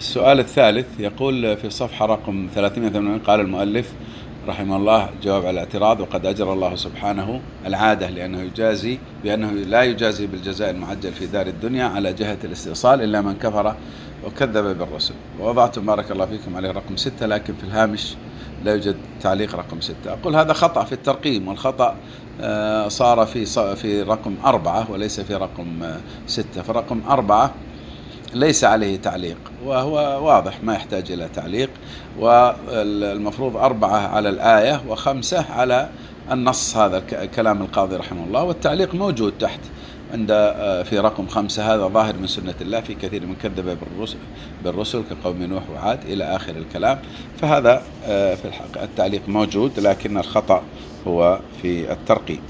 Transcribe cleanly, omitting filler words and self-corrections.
السؤال الثالث يقول في الصفحة رقم 380 قال المؤلف رحمه الله جواب على الاعتراض: وقد أجرى الله سبحانه العادة بأنه لا يجازي بالجزاء المعجل في دار الدنيا على جهة الاستئصال إلا من كفر وكذب بالرسل. ووضعت بارك الله فيكم عليه رقم 6، لكن في الهامش لا يوجد تعليق رقم 6. أقول هذا خطأ في الترقيم، والخطأ صار في رقم 4 وليس في رقم 6. فرقم 4 ليس عليه تعليق، وهو واضح ما يحتاج إلى تعليق، والمفروض 4 على الآية و5 على النص. هذا كلام القاضي رحمه الله، والتعليق موجود تحت عند في رقم 5: هذا ظاهر من سنة الله في كثير من كذب بالرسل كقوم نوح وعاد إلى آخر الكلام. فهذا في الحق التعليق موجود، لكن الخطأ هو في الترقيم.